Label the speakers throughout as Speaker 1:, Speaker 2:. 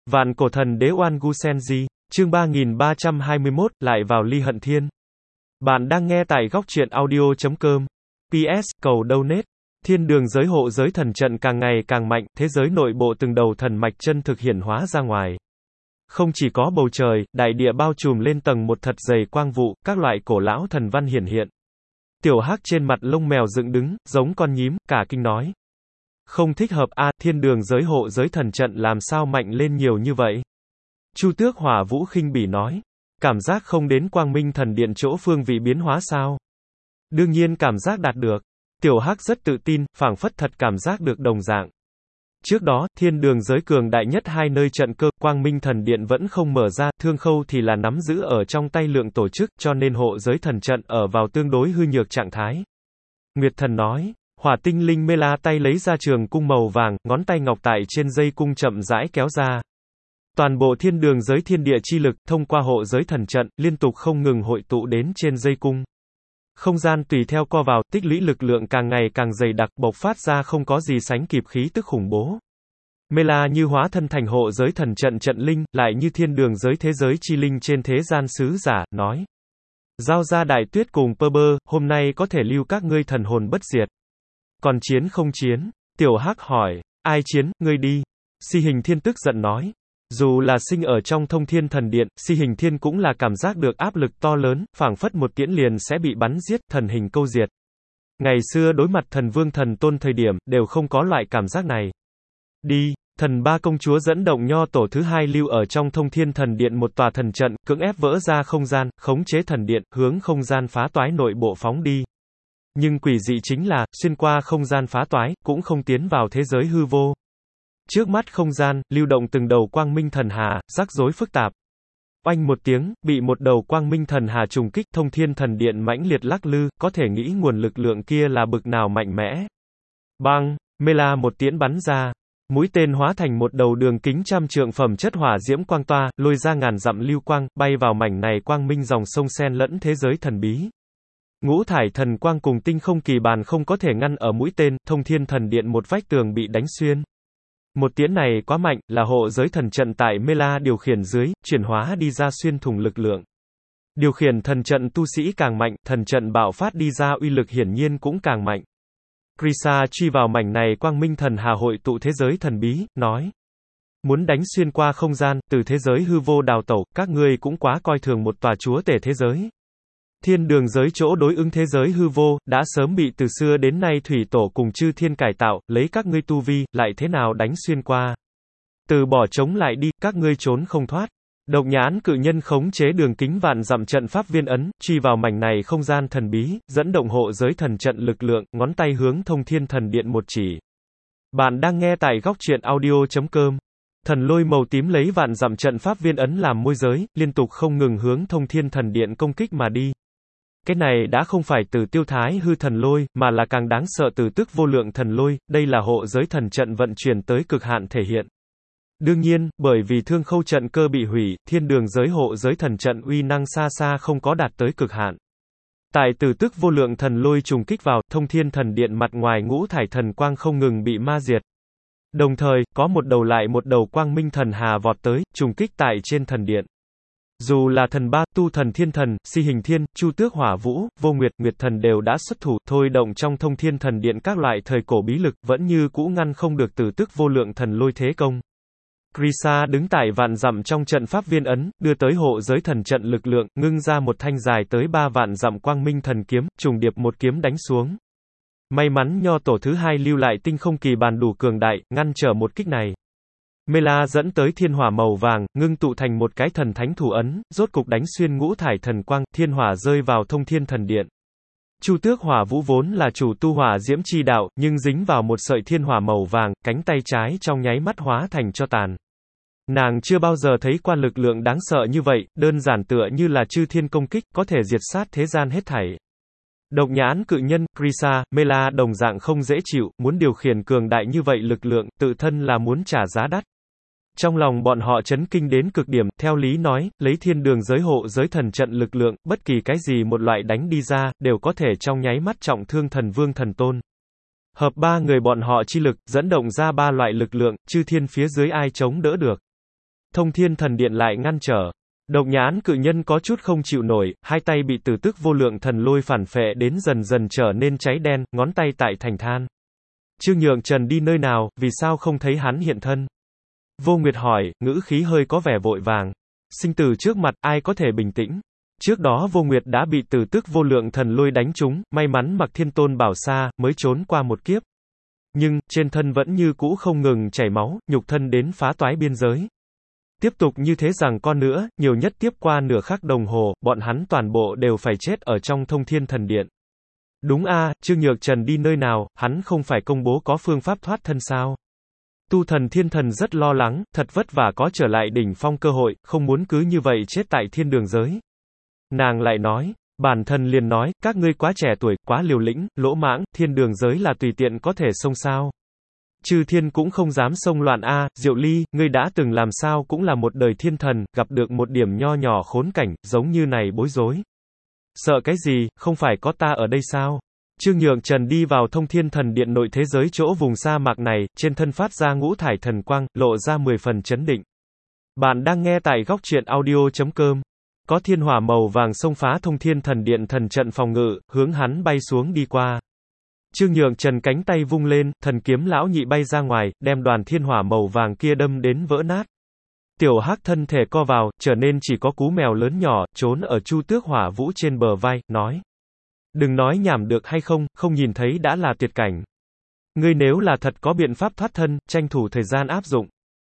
Speaker 1: Vạn cổ thần đế Oan Gu Senji, chương 3321, lại vào ly hận thiên. Bạn đang nghe tại góc truyện audio.com. PS, cầu donate. Thiên đường giới hộ giới thần trận càng ngày càng mạnh, thế giới nội bộ từng đầu thần mạch chân thực hiển hóa ra ngoài. Không chỉ có bầu trời, đại địa bao trùm lên tầng một thật dày quang vụ, các loại cổ lão thần văn hiển hiện. Tiểu Hắc trên mặt lông mèo dựng đứng, giống con nhím, cả kinh nói. Không thích hợp a, thiên đường giới hộ giới thần trận làm sao mạnh lên nhiều như vậy? Chu Tước Hỏa Vũ khinh bỉ nói. Cảm giác không đến Quang Minh thần điện chỗ phương vị biến hóa sao? Đương nhiên cảm giác đạt được. Tiểu Hắc rất tự tin, phảng phất thật cảm giác được đồng dạng. Trước đó, thiên đường giới cường đại nhất hai nơi trận cơ, Quang Minh thần điện vẫn không mở ra, Thương Khâu thì là nắm giữ ở trong tay lượng tổ chức, cho nên hộ giới thần trận ở vào tương đối hư nhược trạng thái. Nguyệt Thần nói. Hỏa tinh linh Mela tay lấy ra trường cung màu vàng, ngón tay ngọc tại trên dây cung chậm rãi kéo ra. Toàn bộ thiên đường giới thiên địa chi lực, thông qua hộ giới thần trận, liên tục không ngừng hội tụ đến trên dây cung. Không gian tùy theo co vào, tích lũy lực lượng càng ngày càng dày đặc, bộc phát ra không có gì sánh kịp khí tức khủng bố. Mela như hóa thân thành hộ giới thần trận trận linh, lại như thiên đường giới thế giới chi linh trên thế gian sứ giả, nói. Giao ra Đại Tuyết cùng Pơ Bơ, hôm nay có thể lưu các ngươi thần hồn bất diệt. Còn chiến không chiến? Tiểu Hắc hỏi. Ai chiến, ngươi đi. Si Hình Thiên tức giận nói. Dù là sinh ở trong Thông Thiên Thần Điện, Si Hình Thiên cũng là cảm giác được áp lực to lớn, phảng phất một tiễn liền sẽ bị bắn giết, thần hình câu diệt. Ngày xưa đối mặt thần vương thần tôn thời điểm, đều không có loại cảm giác này. Đi, thần ba công chúa dẫn động nho tổ thứ hai lưu ở trong Thông Thiên Thần Điện một tòa thần trận, cưỡng ép vỡ ra không gian, khống chế thần điện, hướng không gian phá toái nội bộ phóng đi. Nhưng quỷ dị chính là, xuyên qua không gian phá toái, cũng không tiến vào thế giới hư vô. Trước mắt không gian, lưu động từng đầu quang minh thần hà, rắc rối phức tạp. Oanh một tiếng, bị một đầu quang minh thần hà trùng kích, Thông Thiên Thần Điện mãnh liệt lắc lư, có thể nghĩ nguồn lực lượng kia là bực nào mạnh mẽ. Bang, Mela một tiễn bắn ra. Mũi tên hóa thành một đầu đường kính trăm trượng phẩm chất hỏa diễm quang toa, lôi ra ngàn dặm lưu quang, bay vào mảnh này quang minh dòng sông xen lẫn thế giới thần bí. Ngũ thải thần quang cùng tinh không kỳ bàn không có thể ngăn ở mũi tên, Thông Thiên Thần Điện một vách tường bị đánh xuyên. Một tiễn này quá mạnh, là hộ giới thần trận tại Mela điều khiển dưới, chuyển hóa đi ra xuyên thủng lực lượng. Điều khiển thần trận tu sĩ càng mạnh, thần trận bạo phát đi ra uy lực hiển nhiên cũng càng mạnh. Krisa truy vào mảnh này quang minh thần hà hội tụ thế giới thần bí, nói. Muốn đánh xuyên qua không gian, từ thế giới hư vô đào tẩu, các ngươi cũng quá coi thường một tòa chúa tể thế giới. Thiên đường giới chỗ đối ứng thế giới hư vô, đã sớm bị từ xưa đến nay thủy tổ cùng chư thiên cải tạo, lấy các ngươi tu vi, lại thế nào đánh xuyên qua. Từ bỏ chống lại đi, các ngươi trốn không thoát. Độc Nhãn cự nhân khống chế đường kính vạn dặm trận pháp viên ấn, truy vào mảnh này không gian thần bí, dẫn động hộ giới thần trận lực lượng, ngón tay hướng Thông Thiên Thần Điện một chỉ. Bạn đang nghe tại góc truyện audio.com. Thần lôi màu tím lấy vạn dặm trận pháp viên ấn làm môi giới, liên tục không ngừng hướng Thông Thiên Thần Điện công kích mà đi. Cái này đã không phải từ tiêu thái hư thần lôi, mà là càng đáng sợ từ tức vô lượng thần lôi, đây là hộ giới thần trận vận chuyển tới cực hạn thể hiện. Đương nhiên, bởi vì Thương Khâu trận cơ bị hủy, thiên đường giới hộ giới thần trận uy năng xa xa không có đạt tới cực hạn. Tại từ tức vô lượng thần lôi trùng kích vào, Thông Thiên Thần Điện mặt ngoài ngũ thải thần quang không ngừng bị ma diệt. Đồng thời, có một đầu lại một đầu quang minh thần hà vọt tới, trùng kích tại trên thần điện. Dù là thần ba, tu thần thiên thần, Si Hình Thiên, Chu Tước Hỏa Vũ, Vô Nguyệt, Nguyệt Thần đều đã xuất thủ, thôi động trong Thông Thiên Thần Điện các loại thời cổ bí lực, vẫn như cũ ngăn không được từ tức vô lượng thần lôi thế công. Krisa đứng tại vạn dặm trong trận pháp viên ấn, đưa tới hộ giới thần trận lực lượng, ngưng ra một thanh dài tới 3 vạn dặm quang minh thần kiếm, trùng điệp một kiếm đánh xuống. May mắn nho tổ thứ hai lưu lại tinh không kỳ bàn đủ cường đại, ngăn trở một kích này. Mela dẫn tới thiên hỏa màu vàng, ngưng tụ thành một cái thần thánh thủ ấn, rốt cục đánh xuyên ngũ thải thần quang, thiên hỏa rơi vào Thông Thiên Thần Điện. Chu Tước Hỏa Vũ vốn là chủ tu hỏa diễm chi đạo, nhưng dính vào một sợi thiên hỏa màu vàng, cánh tay trái trong nháy mắt hóa thành tro tàn. Nàng chưa bao giờ thấy qua lực lượng đáng sợ như vậy, đơn giản tựa như là chư thiên công kích, có thể diệt sát thế gian hết thảy. Độc Nhãn cự nhân, Krisa, Mela đồng dạng không dễ chịu, muốn điều khiển cường đại như vậy lực lượng, tự thân là muốn trả giá đắt. Trong lòng bọn họ chấn kinh đến cực điểm, theo lý nói, lấy thiên đường giới hộ giới thần trận lực lượng, bất kỳ cái gì một loại đánh đi ra, đều có thể trong nháy mắt trọng thương thần vương thần tôn. Hợp ba người bọn họ chi lực, dẫn động ra ba loại lực lượng, chư thiên phía dưới ai chống đỡ được. Thông Thiên Thần Điện lại ngăn trở. Độc Nhãn cự nhân có chút không chịu nổi, hai tay bị Tử Tức Vô Lượng Thần Lôi phản phệ đến dần dần trở nên cháy đen, ngón tay tại thành than. Trương Nhượng Trần đi nơi nào, vì sao không thấy hắn hiện thân? Vô Nguyệt hỏi, ngữ khí hơi có vẻ vội vàng. Sinh tử trước mặt, ai có thể bình tĩnh? Trước đó Vô Nguyệt đã bị Tử Tức Vô Lượng Thần Lôi đánh trúng, may mắn mặc Thiên Tôn Bảo Sa, mới trốn qua một kiếp. Nhưng, trên thân vẫn như cũ không ngừng chảy máu, nhục thân đến phá toái biên giới. Tiếp tục như thế rằng con nữa, nhiều nhất tiếp qua nửa khắc đồng hồ, bọn hắn toàn bộ đều phải chết ở trong Thông Thiên Thần Điện. Đúng a, Trương Nhược Trần đi nơi nào, hắn không phải công bố có phương pháp thoát thân sao? Tu Thần Thiên Thần rất lo lắng, thật vất vả có trở lại đỉnh phong cơ hội, không muốn cứ như vậy chết tại thiên đường giới. Nàng lại nói, bản thân liền nói, các ngươi quá trẻ tuổi, quá liều lĩnh, lỗ mãng, thiên đường giới là tùy tiện có thể xông sao. Chư thiên cũng không dám xông loạn a, Diệu Ly, ngươi đã từng làm sao cũng là một đời thiên thần, gặp được một điểm nho nhỏ khốn cảnh, giống như này bối rối. Sợ cái gì, không phải có ta ở đây sao? Trương Nhượng Trần đi vào Thông Thiên Thần Điện nội thế giới chỗ vùng sa mạc này, trên thân phát ra ngũ thải thần quang, lộ ra 10 phần chấn định. Bạn đang nghe tại góc truyện audio.com. Có thiên hỏa màu vàng xông phá Thông Thiên Thần Điện thần trận phòng ngự, hướng hắn bay xuống đi qua. Trương Nhượng Trần cánh tay vung lên, thần kiếm lão nhị bay ra ngoài, đem đoàn thiên hỏa màu vàng kia đâm đến vỡ nát. Tiểu Hắc thân thể co vào, trở nên chỉ có cú mèo lớn nhỏ, trốn ở Chu Tước Hỏa Vũ trên bờ vai, nói. Đừng nói nhảm được hay không, không nhìn thấy đã là tuyệt cảnh. Ngươi nếu là thật có biện pháp thoát thân, tranh thủ thời gian áp dụng.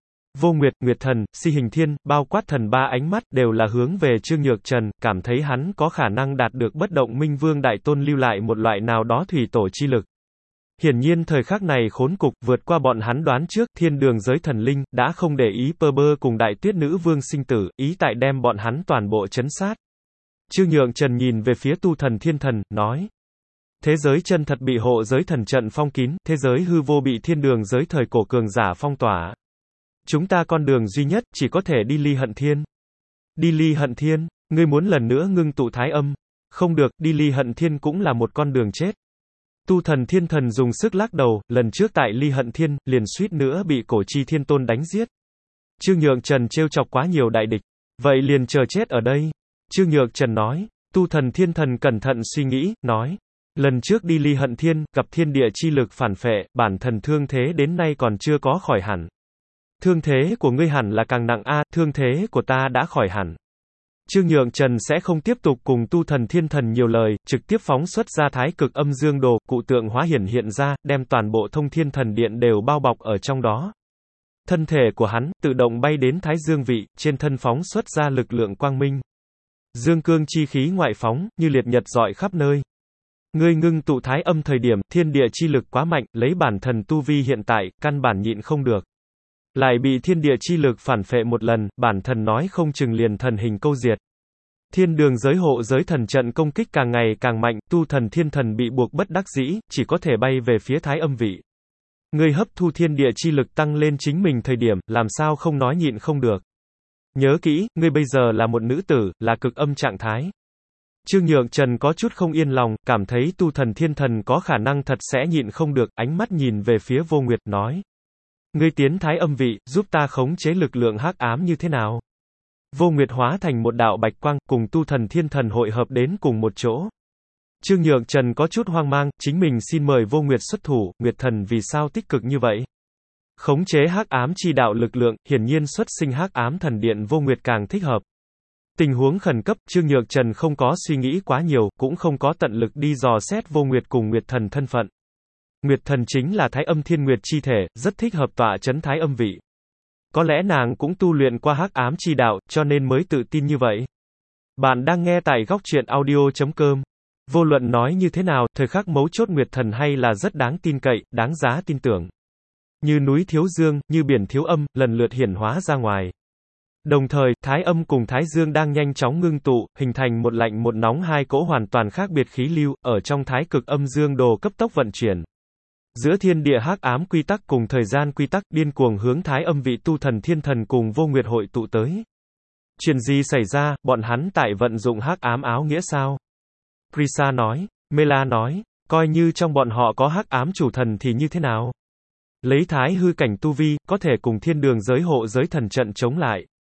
Speaker 1: Vô Nguyệt, Nguyệt Thần, Si Hình Thiên, bao quát thần ba ánh mắt, đều là hướng về Trương Nhược Trần, cảm thấy hắn có khả năng đạt được bất động minh vương đại tôn lưu lại một loại nào đó thủy tổ chi lực. Hiển nhiên thời khắc này khốn cục, vượt qua bọn hắn đoán trước, thiên đường giới thần linh, đã không để ý Pơ Bơ cùng đại tuyết nữ vương sinh tử, ý tại đem bọn hắn toàn bộ chấn sát. Trương Nhượng Trần nhìn về phía Tu Thần Thiên Thần, nói. Thế giới chân thật bị hộ giới thần trận phong kín, thế giới hư vô bị thiên đường giới thời cổ cường giả phong tỏa. Chúng ta con đường duy nhất, chỉ có thể đi Ly Hận Thiên. Đi Ly Hận Thiên, ngươi muốn lần nữa ngưng tụ thái âm. Không được, đi Ly Hận Thiên cũng là một con đường chết. Tu Thần Thiên Thần dùng sức lắc đầu, lần trước tại Ly Hận Thiên, liền suýt nữa bị Cổ Chi Thiên Tôn đánh giết. Trương Nhượng Trần trêu chọc quá nhiều đại địch. Vậy liền chờ chết ở đây. Trương Nhược Trần nói. Tu Thần Thiên Thần cẩn thận suy nghĩ, nói. Lần trước đi Ly Hận Thiên, gặp thiên địa chi lực phản phệ, bản thần thương thế đến nay còn chưa có khỏi hẳn. Thương thế của ngươi hẳn là càng nặng a, thương thế của ta đã khỏi hẳn. Trương Nhượng Trần sẽ không tiếp tục cùng Tu Thần Thiên Thần nhiều lời, trực tiếp phóng xuất ra thái cực âm dương đồ, cụ tượng hóa hiện ra, đem toàn bộ Thông Thiên Thần Điện đều bao bọc ở trong đó. Thân thể của hắn, tự động bay đến thái dương vị, trên thân phóng xuất ra lực lượng quang minh. Dương cương chi khí ngoại phóng, như liệt nhật rọi khắp nơi. Ngươi ngưng tụ thái âm thời điểm, thiên địa chi lực quá mạnh, lấy bản thần tu vi hiện tại, căn bản nhịn không được. Lại bị thiên địa chi lực phản phệ một lần, bản thần nói không chừng liền thần hình câu diệt. Thiên đường giới hộ giới thần trận công kích càng ngày càng mạnh, Tu Thần Thiên Thần bị buộc bất đắc dĩ, chỉ có thể bay về phía thái âm vị. Ngươi hấp thu thiên địa chi lực tăng lên chính mình thời điểm, làm sao không nói nhịn không được. Nhớ kỹ, ngươi bây giờ là một nữ tử, là cực âm trạng thái. Trương Nhượng Trần có chút không yên lòng, cảm thấy Tu Thần Thiên Thần có khả năng thật sẽ nhịn không được, ánh mắt nhìn về phía Vô Nguyệt, nói. Ngươi tiến thái âm vị, giúp ta khống chế lực lượng hắc ám như thế nào? Vô Nguyệt hóa thành một đạo bạch quang, cùng Tu Thần Thiên Thần hội hợp đến cùng một chỗ. Trương Nhượng Trần có chút hoang mang, chính mình xin mời Vô Nguyệt xuất thủ, Nguyệt Thần vì sao tích cực như vậy? Khống chế hắc ám chi đạo lực lượng, hiển nhiên xuất sinh hắc ám thần điện Vô Nguyệt càng thích hợp. Tình huống khẩn cấp, Trương Nhượng Trần không có suy nghĩ quá nhiều, cũng không có tận lực đi dò xét Vô Nguyệt cùng Nguyệt Thần thân phận. Nguyệt Thần chính là thái âm thiên nguyệt chi thể, rất thích hợp tọa chấn thái âm vị. Có lẽ nàng cũng tu luyện qua hắc ám chi đạo, cho nên mới tự tin như vậy. Bạn đang nghe tại góc truyện audio.com. Vô luận nói như thế nào, thời khắc mấu chốt Nguyệt Thần hay là rất đáng tin cậy, đáng giá tin tưởng. Như núi thiếu dương, như biển thiếu âm, lần lượt hiển hóa ra ngoài. Đồng thời, thái âm cùng thái dương đang nhanh chóng ngưng tụ, hình thành một lạnh một nóng hai cỗ hoàn toàn khác biệt khí lưu, ở trong thái cực âm dương đồ cấp tốc vận chuyển. Giữa thiên địa hắc ám quy tắc cùng thời gian quy tắc điên cuồng hướng thái âm vị Tu Thần Thiên Thần cùng Vô Nguyệt hội tụ tới. Chuyện gì xảy ra, bọn hắn tại vận dụng hắc ám áo nghĩa sao? Prisa nói, Mela nói, coi như trong bọn họ có hắc ám chủ thần thì như thế nào? Lấy thái hư cảnh tu vi, có thể cùng thiên đường giới hộ giới thần trận chống lại.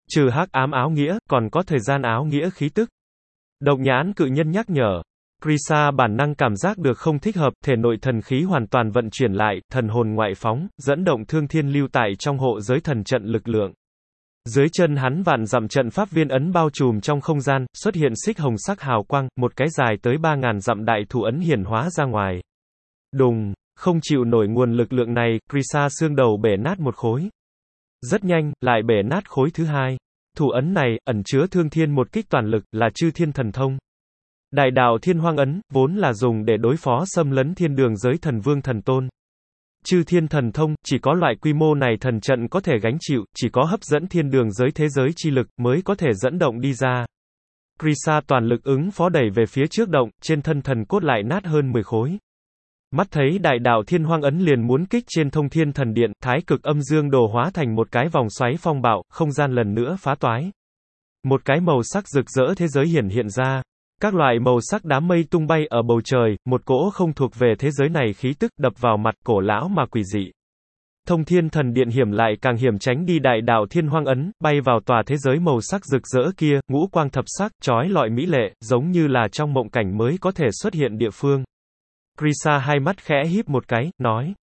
Speaker 1: Trừ hắc ám áo nghĩa, còn có thời gian áo nghĩa khí tức. Độc nhãn cự nhân nhắc nhở. Krisa bản năng cảm giác được không thích hợp, thể nội thần khí hoàn toàn vận chuyển lại, thần hồn ngoại phóng, dẫn động thương thiên lưu tại trong hộ giới thần trận lực lượng. Dưới chân hắn vạn dặm trận pháp viên ấn bao trùm trong không gian, xuất hiện xích hồng sắc hào quang, một cái dài tới 3.000 dặm đại thủ ấn hiển hóa ra ngoài. Đùng, không chịu nổi nguồn lực lượng này, Krisa xương đầu bể nát một khối. Rất nhanh, lại bể nát khối thứ hai. Thủ ấn này, ẩn chứa thương thiên một kích toàn lực, là chư thiên thần thông. Đại đạo thiên hoang ấn, vốn là dùng để đối phó xâm lấn thiên đường giới thần vương thần tôn. Chư thiên thần thông, chỉ có loại quy mô này thần trận có thể gánh chịu, chỉ có hấp dẫn thiên đường giới thế giới chi lực, mới có thể dẫn động đi ra. Krisa toàn lực ứng phó đẩy về phía trước động, trên thân thần cốt lại nát hơn 10 khối. Mắt thấy đại đạo thiên hoang ấn liền muốn kích trên thông thiên thần điện, thái cực âm dương đồ hóa thành một cái vòng xoáy phong bạo, không gian lần nữa phá toái. Một cái màu sắc rực rỡ thế giới hiện ra. Các loại màu sắc đám mây tung bay ở bầu trời, một cỗ không thuộc về thế giới này khí tức đập vào mặt, cổ lão mà quỷ dị. Thông thiên thần điện hiểm lại càng hiểm tránh đi đại đạo thiên hoang ấn, bay vào tòa thế giới màu sắc rực rỡ kia, ngũ quang thập sắc, chói lọi mỹ lệ, giống như là trong mộng cảnh mới có thể xuất hiện địa phương. Krisa hai mắt khẽ híp một cái, nói,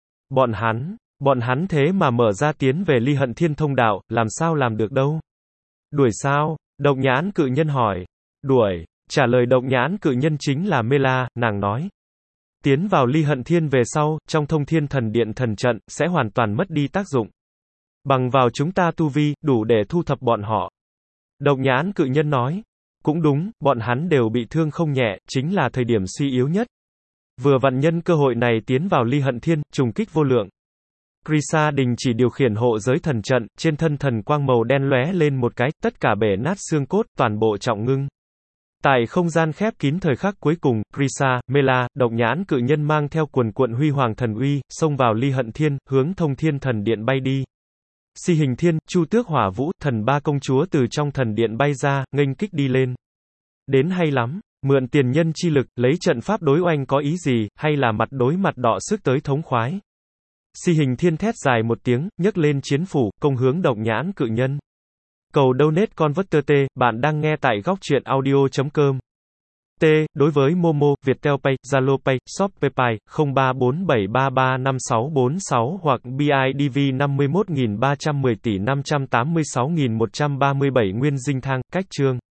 Speaker 1: bọn hắn thế mà mở ra tiến về ly hận thiên thông đạo, làm sao làm được đâu? Đuổi sao? Độc nhãn cự nhân hỏi. Đuổi. Trả lời độc nhãn cự nhân chính là Mela, nàng nói. Tiến vào ly hận thiên về sau, trong thông thiên thần điện thần trận, sẽ hoàn toàn mất đi tác dụng. Bằng vào chúng ta tu vi, đủ để thu thập bọn họ. Độc nhãn cự nhân nói. Cũng đúng, bọn hắn đều bị thương không nhẹ, chính là thời điểm suy yếu nhất. Vừa vặn nhân cơ hội này tiến vào ly hận thiên, trùng kích vô lượng. Krisa đình chỉ điều khiển hộ giới thần trận, trên thân thần quang màu đen lóe lên một cái, tất cả bể nát xương cốt, toàn bộ trọng ngưng. Tại không gian khép kín thời khắc cuối cùng, Krisa, Mela, độc nhãn cự nhân mang theo cuồn cuộn huy hoàng thần uy, xông vào ly hận thiên, hướng thông thiên thần điện bay đi. Si hình thiên, Chu Tước Hỏa Vũ, thần ba công chúa từ trong thần điện bay ra, nghênh kích đi lên. Đến hay lắm, mượn tiền nhân chi lực, lấy trận pháp đối oanh có ý gì, hay là mặt đối mặt đọ sức tới thống khoái. Si hình thiên thét dài một tiếng, nhấc lên chiến phủ, công hướng độc nhãn cự nhân. Cầu donate converter T, bạn đang nghe tại góc truyện audio.com. T, đối với Momo, Viettel Pay, Zalo Pay, Shopee Pay, 0347335646 hoặc BIDV 51310 tỷ 586137 Nguyên Dinh Thang, cách chương.